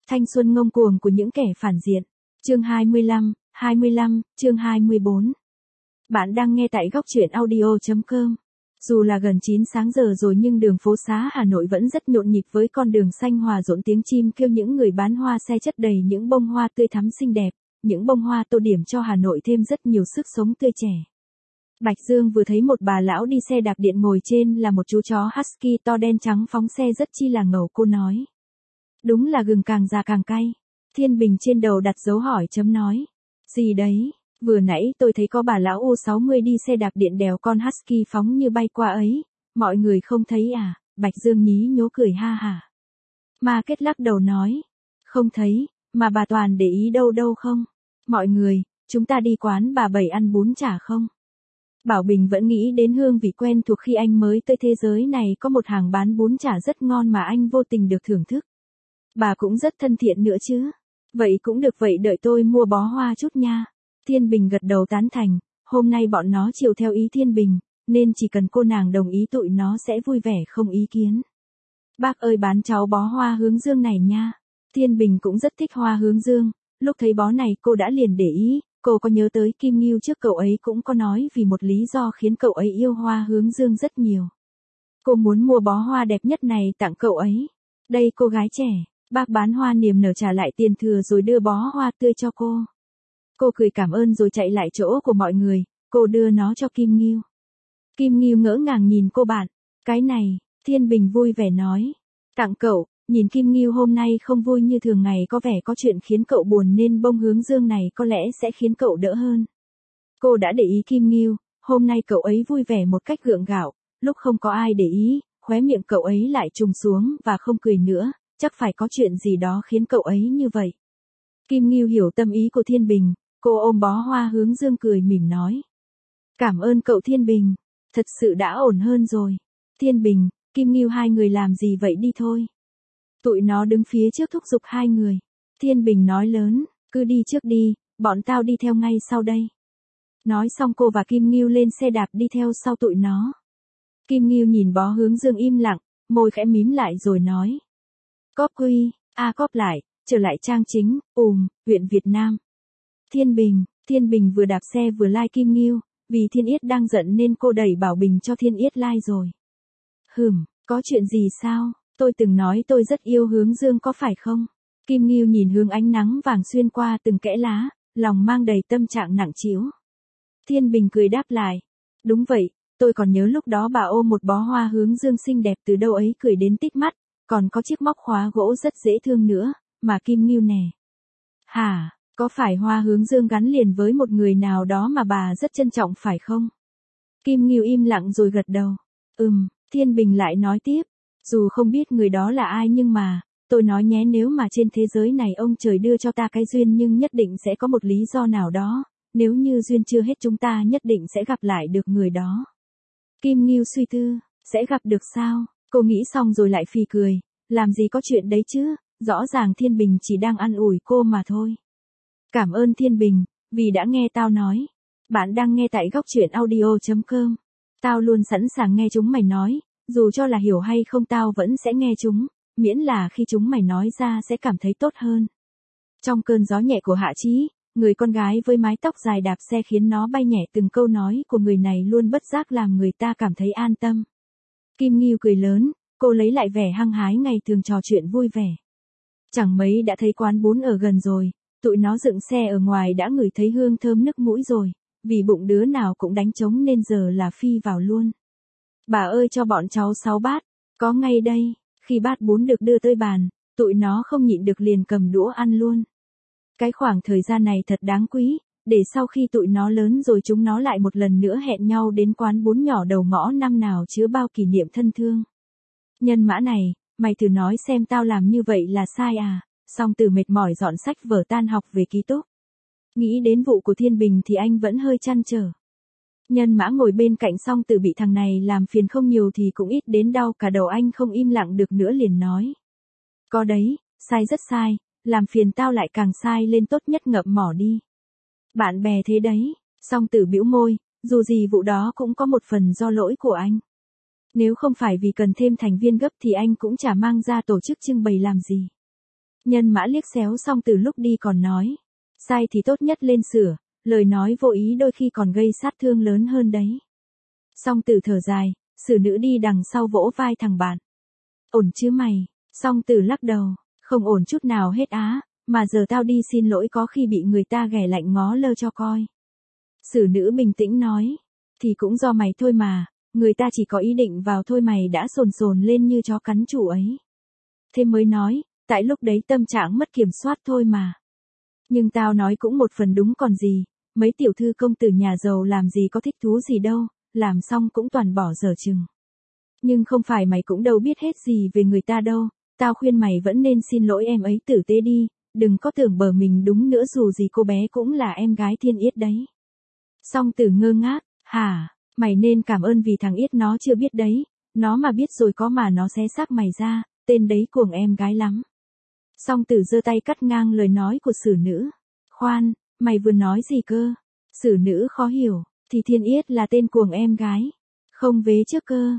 Thanh xuân ngông cuồng của những kẻ phản diện. Chương 25, chương 24. Bạn đang nghe tại góc truyện audio.com. Dù là gần 9 sáng giờ rồi nhưng đường phố xá Hà Nội vẫn rất nhộn nhịp với con đường xanh hòa rộn tiếng chim kêu, những người bán hoa xe chất đầy những bông hoa tươi thắm xinh đẹp, những bông hoa tô điểm cho Hà Nội thêm rất nhiều sức sống tươi trẻ. Bạch Dương vừa thấy một bà lão đi xe đạp điện, ngồi trên là một chú chó husky to đen trắng phóng xe rất chi là ngầu. Cô nói: đúng là gừng càng già càng cay. Thiên Bình trên đầu đặt dấu hỏi chấm nói: gì đấy, vừa nãy tôi thấy có bà lão U60 đi xe đạp điện đèo con husky phóng như bay qua ấy, mọi người không thấy à? Bạch Dương nhí nhố cười ha hả. Ma Kết lắc đầu nói: không thấy, mà bà Toàn để ý đâu đâu không? Mọi người, chúng ta đi quán bà Bảy ăn bún chả không? Bảo Bình vẫn nghĩ đến hương vị quen thuộc khi anh mới tới thế giới này, có một hàng bán bún chả rất ngon mà anh vô tình được thưởng thức. Bà cũng rất thân thiện nữa chứ. Vậy cũng được, vậy đợi tôi mua bó hoa chút nha. Thiên Bình gật đầu tán thành, hôm nay bọn nó chiều theo ý Thiên Bình, nên chỉ cần cô nàng đồng ý tụi nó sẽ vui vẻ không ý kiến. Bác ơi, bán cháu bó hoa hướng dương này nha. Thiên Bình cũng rất thích hoa hướng dương, lúc thấy bó này cô đã liền để ý, cô có nhớ tới Kim Ngưu trước, cậu ấy cũng có nói vì một lý do khiến cậu ấy yêu hoa hướng dương rất nhiều. Cô muốn mua bó hoa đẹp nhất này tặng cậu ấy. Đây cô gái trẻ. Bác bán hoa niềm nở trả lại tiền thừa rồi đưa bó hoa tươi cho cô. Cô cười cảm ơn rồi chạy lại chỗ của mọi người, cô đưa nó cho Kim Ngưu. Kim Ngưu ngỡ ngàng nhìn cô bạn. Cái này, Thiên Bình vui vẻ nói: tặng cậu. Nhìn Kim Ngưu hôm nay không vui như thường ngày, có vẻ có chuyện khiến cậu buồn nên bông hướng dương này có lẽ sẽ khiến cậu đỡ hơn. Cô đã để ý Kim Ngưu, hôm nay cậu ấy vui vẻ một cách gượng gạo, lúc không có ai để ý, khóe miệng cậu ấy lại trùng xuống và không cười nữa. Chắc phải có chuyện gì đó khiến cậu ấy như vậy. Kim Ngưu hiểu tâm ý của Thiên Bình, cô ôm bó hoa hướng dương cười mỉm nói: cảm ơn cậu Thiên Bình, thật sự đã ổn hơn rồi. Thiên Bình, Kim Ngưu, hai người làm gì vậy, đi thôi. Tụi nó đứng phía trước thúc giục hai người. Thiên Bình nói lớn: cứ đi trước đi, bọn tao đi theo ngay sau đây. Nói xong cô và Kim Ngưu lên xe đạp đi theo sau tụi nó. Kim Ngưu nhìn bó hướng dương im lặng, môi khẽ mím lại rồi nói: copy, copy lại, trở lại trang chính, huyện Việt Nam. Thiên Bình vừa đạp xe vừa like Kim Ngưu, vì Thiên Yết đang giận nên cô đẩy Bảo Bình cho Thiên Yết like rồi. Có chuyện gì sao? Tôi từng nói tôi rất yêu hướng dương có phải không? Kim Ngưu nhìn hướng ánh nắng vàng xuyên qua từng kẽ lá, lòng mang đầy tâm trạng nặng trĩu. Thiên Bình cười đáp lại: đúng vậy, tôi còn nhớ lúc đó bà ôm một bó hoa hướng dương xinh đẹp từ đâu ấy cười đến tít mắt. Còn có chiếc móc khóa gỗ rất dễ thương nữa, mà Kim Ngưu nè. Hả, có phải hoa hướng dương gắn liền với một người nào đó mà bà rất trân trọng phải không? Kim Ngưu im lặng rồi gật đầu. Thiên Bình lại nói tiếp: dù không biết người đó là ai nhưng mà, tôi nói nhé, nếu mà trên thế giới này ông trời đưa cho ta cái duyên nhưng nhất định sẽ có một lý do nào đó, nếu như duyên chưa hết chúng ta nhất định sẽ gặp lại được người đó. Kim Ngưu suy tư: sẽ gặp được sao? Cô nghĩ xong rồi lại phì cười, làm gì có chuyện đấy chứ, rõ ràng Thiên Bình chỉ đang ăn ủi cô mà thôi. Cảm ơn Thiên Bình, vì đã nghe tao nói. Bạn đang nghe tại góc truyện audio.com. Tao luôn sẵn sàng nghe chúng mày nói, dù cho là hiểu hay không tao vẫn sẽ nghe chúng, miễn là khi chúng mày nói ra sẽ cảm thấy tốt hơn. Trong cơn gió nhẹ của Hạ Chí, người con gái với mái tóc dài đạp xe khiến nó bay nhẹ, từng câu nói của người này luôn bất giác làm người ta cảm thấy an tâm. Kim Ngưu cười lớn, cô lấy lại vẻ hăng hái ngày thường trò chuyện vui vẻ. Chẳng mấy đã thấy quán bún ở gần rồi, tụi nó dựng xe ở ngoài đã ngửi thấy hương thơm nức mũi rồi, vì bụng đứa nào cũng đánh trống nên giờ là phi vào luôn. Bà ơi, cho bọn cháu 6 bát, có ngay đây. Khi bát bún được đưa tới bàn, tụi nó không nhịn được liền cầm đũa ăn luôn. Cái khoảng thời gian này thật đáng quý, để sau khi tụi nó lớn rồi chúng nó lại một lần nữa hẹn nhau đến quán bún nhỏ đầu ngõ năm nào chứa bao kỷ niệm thân thương. Nhân mã này, mày thử nói xem tao làm như vậy là sai à? Song Tử mệt mỏi dọn sách vở tan học về ký túc. Nghĩ đến vụ của Thiên Bình thì anh vẫn hơi trăn trở. Nhân mã ngồi bên cạnh Song Tử bị thằng này làm phiền không nhiều thì cũng ít đến đau cả đầu, anh không im lặng được nữa liền nói: có đấy, sai rất sai, làm phiền tao lại càng sai lên, tốt nhất ngậm mỏ đi. Bạn bè thế đấy. Song Tử bĩu môi, dù gì vụ đó cũng có một phần do lỗi của anh. Nếu không phải vì cần thêm thành viên gấp thì anh cũng chả mang ra tổ chức trưng bày làm gì. Nhân Mã liếc xéo Song Tử lúc đi còn nói. Sai thì tốt nhất lên sửa, lời nói vô ý đôi khi còn gây sát thương lớn hơn đấy. Song Tử thở dài, xử nữ đi đằng sau vỗ vai thằng bạn. Ổn chứ mày? Song Tử lắc đầu, không ổn chút nào hết á, mà giờ tao đi xin lỗi có khi bị người ta ghẻ lạnh ngó lơ cho coi. Xử nữ bình tĩnh nói, thì cũng do mày thôi mà, người ta chỉ có ý định vào thôi mày đã sồn sồn lên như chó cắn chủ ấy. Thế mới nói, tại lúc đấy tâm trạng mất kiểm soát thôi mà. Nhưng tao nói cũng một phần đúng còn gì, mấy tiểu thư công tử nhà giàu làm gì có thích thú gì đâu, làm xong cũng toàn bỏ dở chừng. Nhưng không phải mày cũng đâu biết hết gì về người ta đâu, tao khuyên mày vẫn nên xin lỗi em ấy tử tế đi, đừng có tưởng bờ mình đúng nữa dù gì cô bé cũng là em gái Thiên Yết đấy. Song Tử ngơ ngác, hả, mày nên cảm ơn vì thằng Yết nó chưa biết đấy, nó mà biết rồi có mà nó xé xác mày ra, tên đấy cuồng em gái lắm. Song Tử giơ tay cắt ngang lời nói của xử nữ. Khoan, mày vừa nói gì cơ? Xử nữ khó hiểu, thì Thiên Yết là tên cuồng em gái. Không vế trước cơ,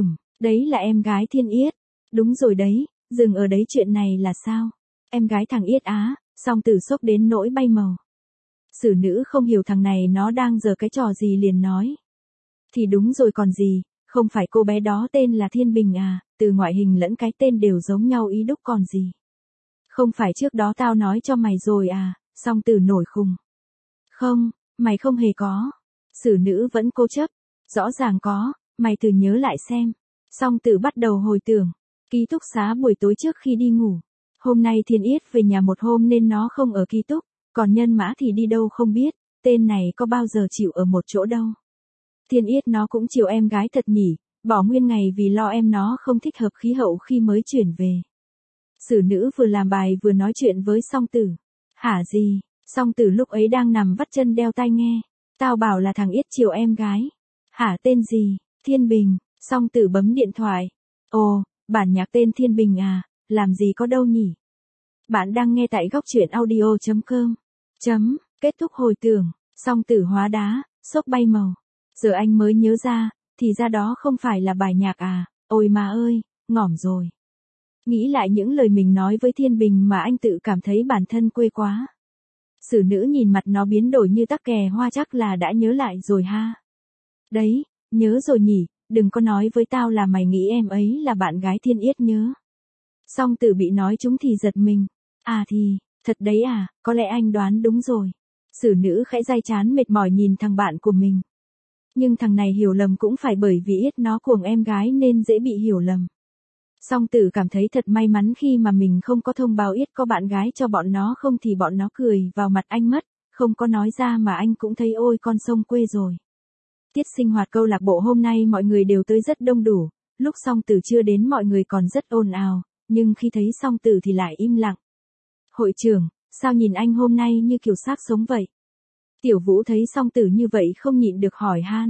đấy là em gái Thiên Yết. Đúng rồi đấy, dừng ở đấy chuyện này là sao? Em gái thằng Yết á, Song Tử sốc đến nỗi bay màu. Xử nữ không hiểu thằng này nó đang giở cái trò gì liền nói. Thì đúng rồi còn gì, không phải cô bé đó tên là Thiên Bình à, từ ngoại hình lẫn cái tên đều giống nhau ý đúc còn gì. Không phải trước đó tao nói cho mày rồi à, Song Tử nổi khùng. Không, mày không hề có. Xử nữ vẫn cố chấp. Rõ ràng có, mày thử nhớ lại xem. Song Tử bắt đầu hồi tưởng. Ký túc xá buổi tối trước khi đi ngủ. Hôm nay Thiên Yết về nhà một hôm nên nó không ở ký túc, còn Nhân Mã thì đi đâu không biết, tên này có bao giờ chịu ở một chỗ đâu. Thiên Yết nó cũng chiều em gái thật nhỉ, bỏ nguyên ngày vì lo em nó không thích hợp khí hậu khi mới chuyển về. Xử nữ vừa làm bài vừa nói chuyện với Song Tử. Hả gì? Song Tử lúc ấy đang nằm vắt chân đeo tai nghe. Tao bảo là thằng Yết chiều em gái. Hả tên gì? Thiên Bình. Song Tử bấm điện thoại. Ồ, bản nhạc tên Thiên Bình à, làm gì có đâu nhỉ? Bạn đang nghe tại góc truyện audio.com. Kết thúc hồi tưởng, Song Tử hóa đá, sốc bay màu. Giờ anh mới nhớ ra, thì ra đó không phải là bài nhạc à, ôi mà ơi, ngỏm rồi. Nghĩ lại những lời mình nói với Thiên Bình mà anh tự cảm thấy bản thân quê quá. Xử nữ nhìn mặt nó biến đổi như tắc kè hoa chắc là đã nhớ lại rồi ha. Đấy, nhớ rồi nhỉ, đừng có nói với tao là mày nghĩ em ấy là bạn gái Thiên Yết nhớ. Song Tử bị nói chúng thì giật mình. À thì, thật đấy à, có lẽ anh đoán đúng rồi. Xử nữ khẽ day chán mệt mỏi nhìn thằng bạn của mình. Nhưng thằng này hiểu lầm cũng phải bởi vì Yết nó cuồng em gái nên dễ bị hiểu lầm. Song Tử cảm thấy thật may mắn khi mà mình không có thông báo Yết có bạn gái cho bọn nó không thì bọn nó cười vào mặt anh mất, không có nói ra mà anh cũng thấy ôi con sông quê rồi. Tiết sinh hoạt câu lạc bộ hôm nay mọi người đều tới rất đông đủ, lúc Song Tử chưa đến mọi người còn rất ồn ào, nhưng khi thấy Song Tử thì lại im lặng. Hội trưởng, sao nhìn anh hôm nay như kiểu xác sống vậy? Tiểu Vũ thấy Song Tử như vậy không nhịn được hỏi han.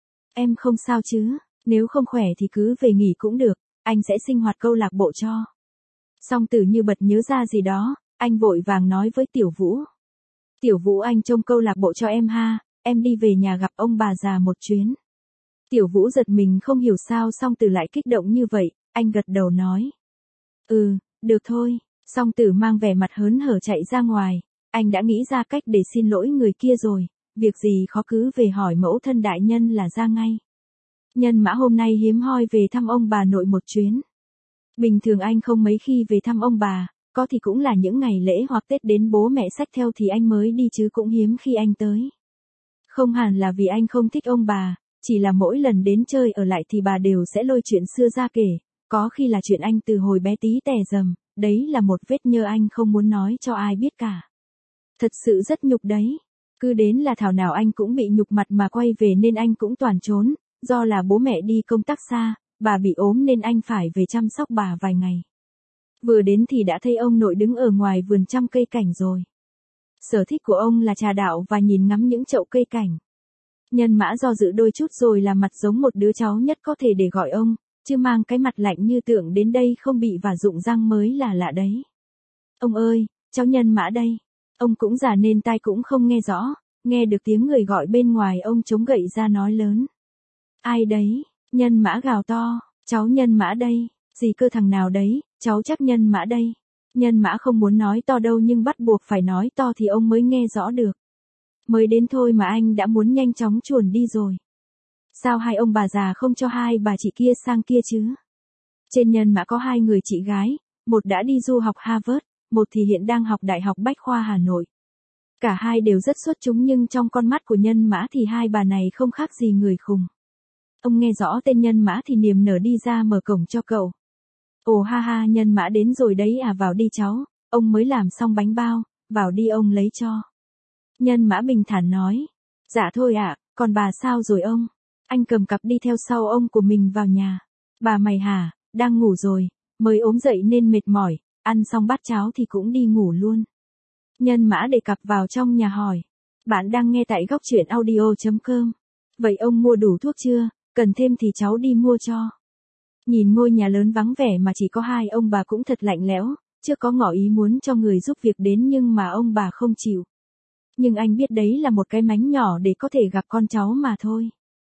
Em không sao chứ, nếu không khỏe thì cứ về nghỉ cũng được, anh sẽ sinh hoạt câu lạc bộ cho. Song Tử như bật nhớ ra gì đó, anh vội vàng nói với Tiểu Vũ. Tiểu Vũ anh trông câu lạc bộ cho em ha, em đi về nhà gặp ông bà già một chuyến. Tiểu Vũ giật mình không hiểu sao Song Tử lại kích động như vậy, anh gật đầu nói. Được thôi. Song Tử mang vẻ mặt hớn hở chạy ra ngoài, anh đã nghĩ ra cách để xin lỗi người kia rồi, việc gì khó cứ về hỏi mẫu thân đại nhân là ra ngay. Nhân Mã hôm nay hiếm hoi về thăm ông bà nội một chuyến. Bình thường anh không mấy khi về thăm ông bà, có thì cũng là những ngày lễ hoặc Tết đến bố mẹ xách theo thì anh mới đi chứ cũng hiếm khi anh tới. Không hẳn là vì anh không thích ông bà, chỉ là mỗi lần đến chơi ở lại thì bà đều sẽ lôi chuyện xưa ra kể, có khi là chuyện anh từ hồi bé tí tè dầm. Đấy là một vết nhơ anh không muốn nói cho ai biết cả. Thật sự rất nhục đấy. Cứ đến là thảo nào anh cũng bị nhục mặt mà quay về nên anh cũng toàn trốn. Do là bố mẹ đi công tác xa, bà bị ốm nên anh phải về chăm sóc bà vài ngày. Vừa đến thì đã thấy ông nội đứng ở ngoài vườn chăm cây cảnh rồi. Sở thích của ông là trà đạo và nhìn ngắm những chậu cây cảnh. Nhân Mã do dự đôi chút rồi làm mặt giống một đứa cháu nhất có thể để gọi ông. Chứ mang cái mặt lạnh như tượng đến đây không bị vả rụng răng mới là lạ đấy. Ông ơi, cháu Nhân Mã đây. Ông cũng già nên tai cũng không nghe rõ, nghe được tiếng người gọi bên ngoài ông chống gậy ra nói lớn. Ai đấy? Nhân Mã gào to, cháu Nhân Mã đây, gì cơ thằng nào đấy, cháu chắc Nhân Mã đây. Nhân Mã không muốn nói to đâu nhưng bắt buộc phải nói to thì ông mới nghe rõ được. Mới đến thôi mà anh đã muốn nhanh chóng chuồn đi rồi. Sao hai ông bà già không cho hai bà chị kia sang kia chứ? Trên Nhân Mã có hai người chị gái, một đã đi du học Harvard, một thì hiện đang học Đại học Bách khoa Hà Nội. Cả hai đều rất xuất chúng nhưng trong con mắt của Nhân Mã thì hai bà này không khác gì người khùng. Ông nghe rõ tên Nhân Mã thì niềm nở đi ra mở cổng cho cậu. Ồ ha ha, Nhân Mã đến rồi đấy à, vào đi cháu, ông mới làm xong bánh bao, vào đi ông lấy cho. Nhân Mã bình thản nói. Dạ thôi ạ, còn bà sao rồi ông? Anh cầm cặp đi theo sau ông của mình vào nhà. Bà mày hả, đang ngủ rồi, mới ốm dậy nên mệt mỏi, ăn xong bát cháo thì cũng đi ngủ luôn. Nhân Mã để cặp vào trong nhà hỏi. Bạn đang nghe tại góc truyện audio.com. Vậy ông mua đủ thuốc chưa, cần thêm thì cháu đi mua cho. Nhìn ngôi nhà lớn vắng vẻ mà chỉ có hai ông bà cũng thật lạnh lẽo, chưa có ngỏ ý muốn cho người giúp việc đến nhưng mà ông bà không chịu. Nhưng anh biết đấy là một cái mánh nhỏ để có thể gặp con cháu mà thôi.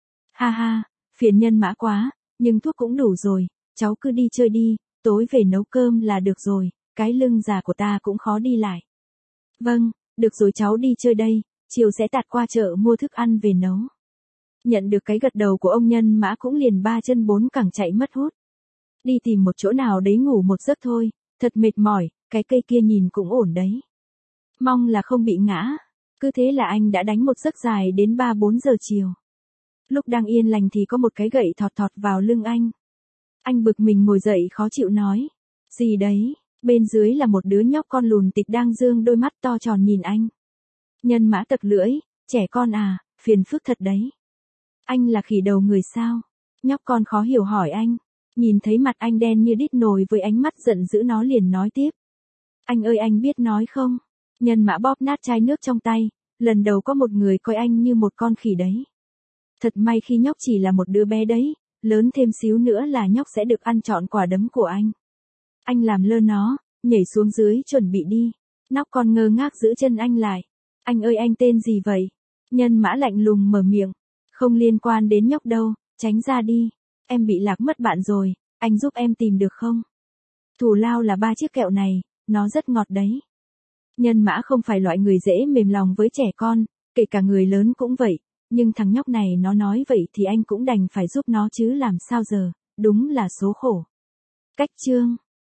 Ha ha, phiền Nhân Mã quá, nhưng thuốc cũng đủ rồi, cháu cứ đi chơi đi, tối về nấu cơm là được rồi, cái lưng già của ta cũng khó đi lại. Vâng, được rồi cháu đi chơi đây, chiều sẽ tạt qua chợ mua thức ăn về nấu. Nhận được cái gật đầu của ông Nhân Mã cũng liền ba chân bốn cẳng chạy mất hút. Đi tìm một chỗ nào đấy ngủ một giấc thôi, thật mệt mỏi, cái cây kia nhìn cũng ổn đấy. Mong là không bị ngã. Cứ thế là anh đã đánh một giấc dài đến 3-4 giờ chiều. Lúc đang yên lành thì có một cái gậy thọt thọt vào lưng anh. Anh bực mình ngồi dậy khó chịu nói. Gì đấy, bên dưới là một đứa nhóc con lùn tịch đang dương đôi mắt to tròn nhìn anh. Nhân Mã tặc lưỡi, trẻ con à, phiền phức thật đấy. Anh là khỉ đầu người sao? Nhóc con khó hiểu hỏi anh. Nhìn thấy mặt anh đen như đít nồi với ánh mắt giận dữ nó liền nói tiếp. Anh ơi anh biết nói không? Nhân Mã bóp nát chai nước trong tay, lần đầu có một người coi anh như một con khỉ đấy. Thật may khi nhóc chỉ là một đứa bé đấy, lớn thêm xíu nữa là nhóc sẽ được ăn trọn quả đấm của anh. Anh làm lơ nó, nhảy xuống dưới chuẩn bị đi. Nhóc con ngơ ngác giữ chân anh lại. Anh ơi anh tên gì vậy? Nhân Mã lạnh lùng mở miệng. Không liên quan đến nhóc đâu, tránh ra đi. Em bị lạc mất bạn rồi, anh giúp em tìm được không? Thù lao là 3 chiếc kẹo này, nó rất ngọt đấy. Nhân Mã không phải loại người dễ mềm lòng với trẻ con, kể cả người lớn cũng vậy, nhưng thằng nhóc này nó nói vậy thì anh cũng đành phải giúp nó chứ làm sao giờ, đúng là số khổ. Cách chương